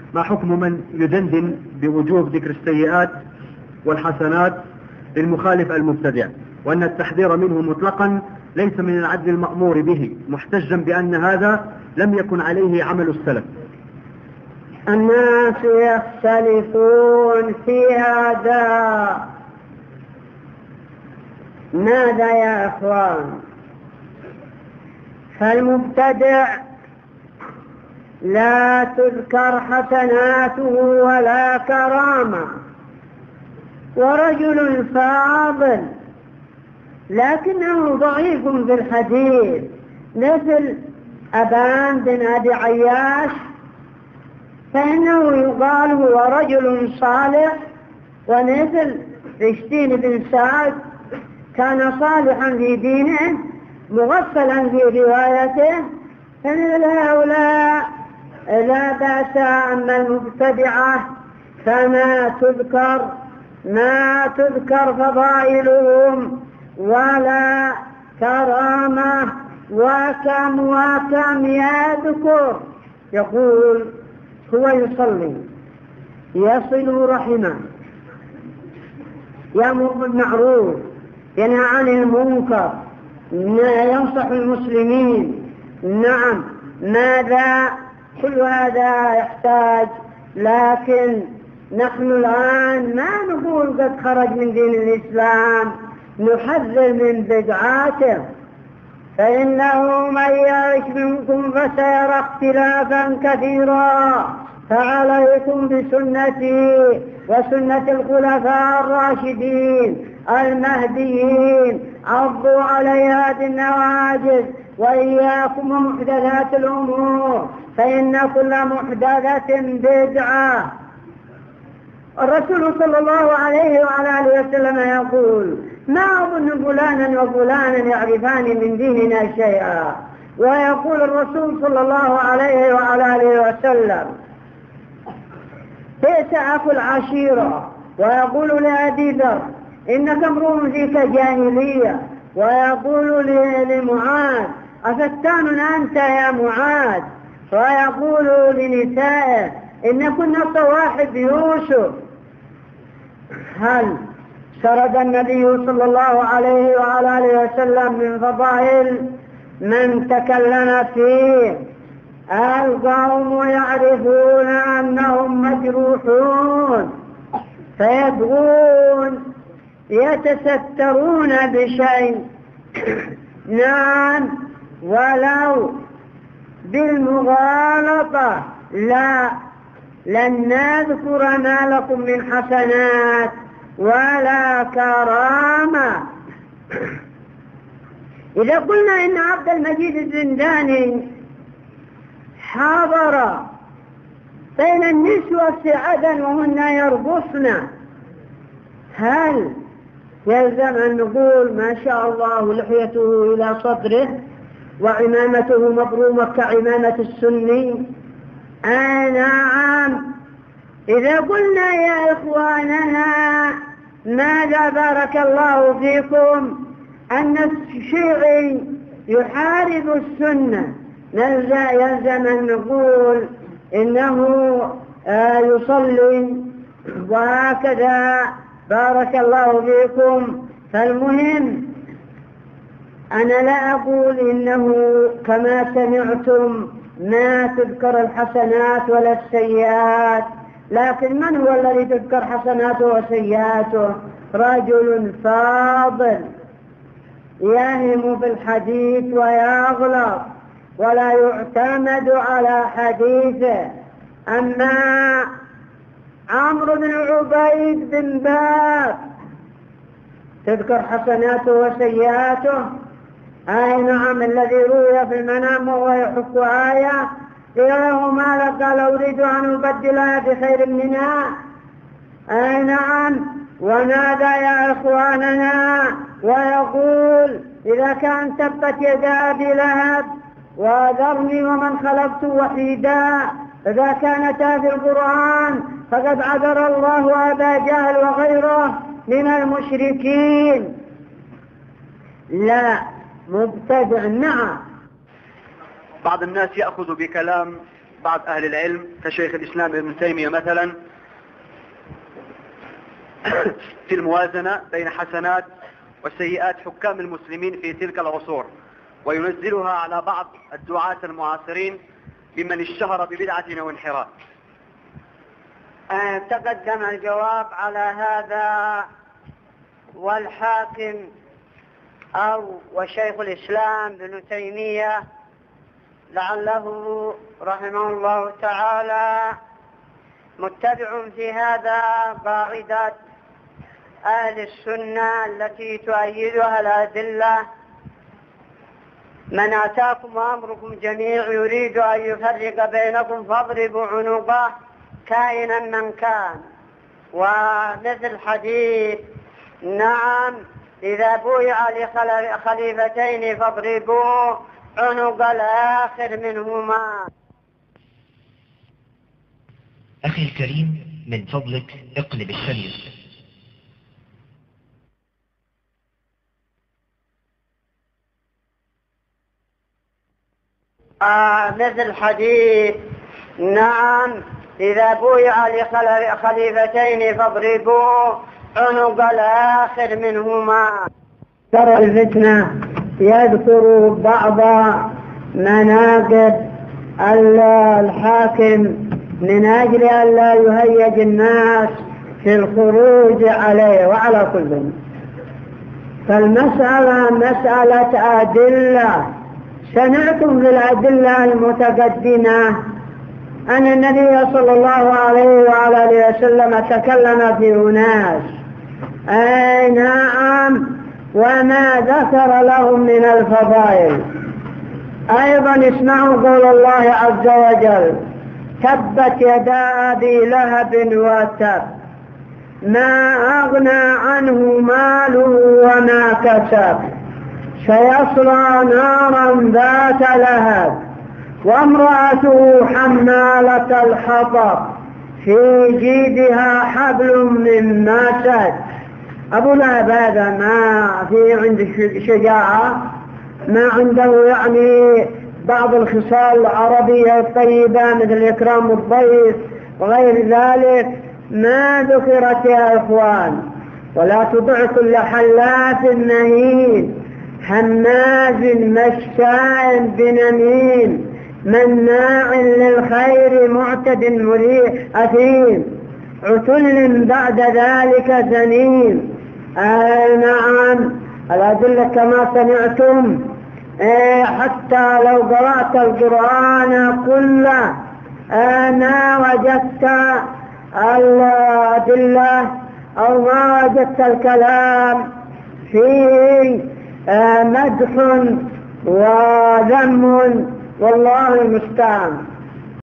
ما حكم من يدندن بوجوب ذكر السيئات والحسنات للمخالف المبتدع، وأن التحذير منه مطلقا ليس من العدل المأمور به، محتجا بأن هذا لم يكن عليه عمل السلف؟ الناس يختلفون في هذا. ماذا يا إخوان؟ فالمبتدع لا تذكر حسناته ولا كرامة، ورجل فاضل لكنه ضعيف في الحديث مثل أبان بن أبي عياش، فإنه يقال هو رجل صالح. ومثل رشدين بن سعد كان صالحا في دينه مغفلا في روايته، فمثل هؤلاء لا بأس. أما المبتدعة فما تذكر فضائلهم ولا كرامة، وكم يذكر يقول هو يصلي، يصل رحمه، يأمر بالمعروف، ينهى عن المنكر، ينصح المسلمين. نعم، ماذا؟ كل هذا يحتاج، لكن نحن الآن ما نقول قد خرج من دين الإسلام، نحذر من بدعاته. فإنه من يعش منكم فسيرى اختلافا كثيرا، فعليكم بسنتي وسنة الخلفاء الراشدين المهديين، عضوا عليها بالنواجذ، وإياكم ومحدثات الأمور، فإن كل محدثة بدعة. الرسول صلى الله عليه وعلى آله وسلم يقول: ما أظن فلانا وفلانا يعرفان من ديننا شيئا. ويقول الرسول صلى الله عليه وعلى آله وسلم: بئس أخو العشيرة. ويقول لأبي ذر: إنك امرؤ فيك جاهلية. ويقول لمعاذ: أفتان أنت يا معاذ. ويقول لنسائه: إن كنا صواحب يوسف. هل سرد النبي صلى الله عليه وعلى آله وسلم من فضائل من تكلم فيه؟ القوم يعرفون أنهم مجروحون فيبغون يتسترون بشيء، نعم، ولو بالمغالطة. لا، لن نذكر ما لكم من حسنات ولا كرامة. إذا قلنا إن عبد المجيد الزنداني حاضر بين النسوة في عدن وهن يرقصن، هل يلزم أن نقول ما شاء الله لحيته إلى صدره وعمامته مبرومة كعمامة السني؟ نعم. إذا قلنا يا إخواننا ماذا بارك الله فيكم أن الشيعي يحارب السنة، يلزم أن نقول إنه يصلي وهكذا. بارك الله فيكم. فالمهم أنا لا أقول إنه كما سمعتم ما تذكر الحسنات ولا السيئات، لكن من هو الذي تذكر حسناته وسيئاته؟ رجل فاضل يهم في الحديث ويغلط ولا يعتمد على حديثه. أما عمرو بن عبيد بن باز تذكر حسناته وسيئاته؟ نعم، الذي روي في المنام وهو يحك آية قيل له ما لك؟ قال: أريد أن أبدلها بخير منها. نعم. ونادى يا إخواننا ويقول: إذا كان تبت يدا أبي لهب وذرني ومن خلقت وحيدا، إذا كانتا في القرآن فقد عذر الله أبا جهل وغيره من المشركين. لا، مبتدع. نعم. بعض الناس يأخذ بكلام بعض أهل العلم كشيخ الإسلام ابن تيمية مثلا في الموازنة بين حسنات وسيئات حكام المسلمين في تلك العصور، وينزلها على بعض الدعاة المعاصرين ممن اشتهر ببدعة أو انحراف. تقدم الجواب على هذا، والحاكم وشيخ الإسلام ابن تيمية لعله رحمه الله تعالى متبع في هذا قاعدة أهل السنة التي تؤيدها الأدلة: من آتاكم وأمركم جميع يريد أن يفرق بينكم فاضربوا عنقه كائنا من كان. ومثل حديث نعم إذا بويع لخليفتين فاضربوا عنق الآخر منهما. أخي الكريم، من فضلك اقلب الشريط. مثل حديث نعم إذا بويع لخليفتين فاضربوا عنق الآخر منهما. ترى الفتنة يذكر بعض مناقب الحاكم من أجل أن لا يهيج الناس في الخروج عليه وعلى كل. فالمسألة مسألة أدلة. سمعتم في الأدلة المتقدمة أن النبي صلى الله عليه وعلى آله وسلم تكلم في أناس، أي نعم، وما ذكر لهم من الفضائل. أيضا اسمعوا قول الله عز وجل: تبت يدا أبي لهب وتب ما أغنى عنه ماله وما كسب سيصلى نارا ذات لهب وامرأته حمالة الحطب في جيدها حبل من مسد. أبو لهب هذا ما في عنده شجاعة، ما عنده يعني بعض الخصال العربية الطيبة مثل إكرام الضيف وغير ذلك، ما ذكرت يا إخوان. ولا تطع كل حلاف مهين هماز مشاء بنميم مناع للخير معتد مريب أثيم عتل بعد ذلك زنيم. نعم، الأدلة كما سمعتم. حتى لو قرأت القرآن كله ما وجدت الأدلة أو ما وجدت الكلام فيه مدح وذم، والله المستعان.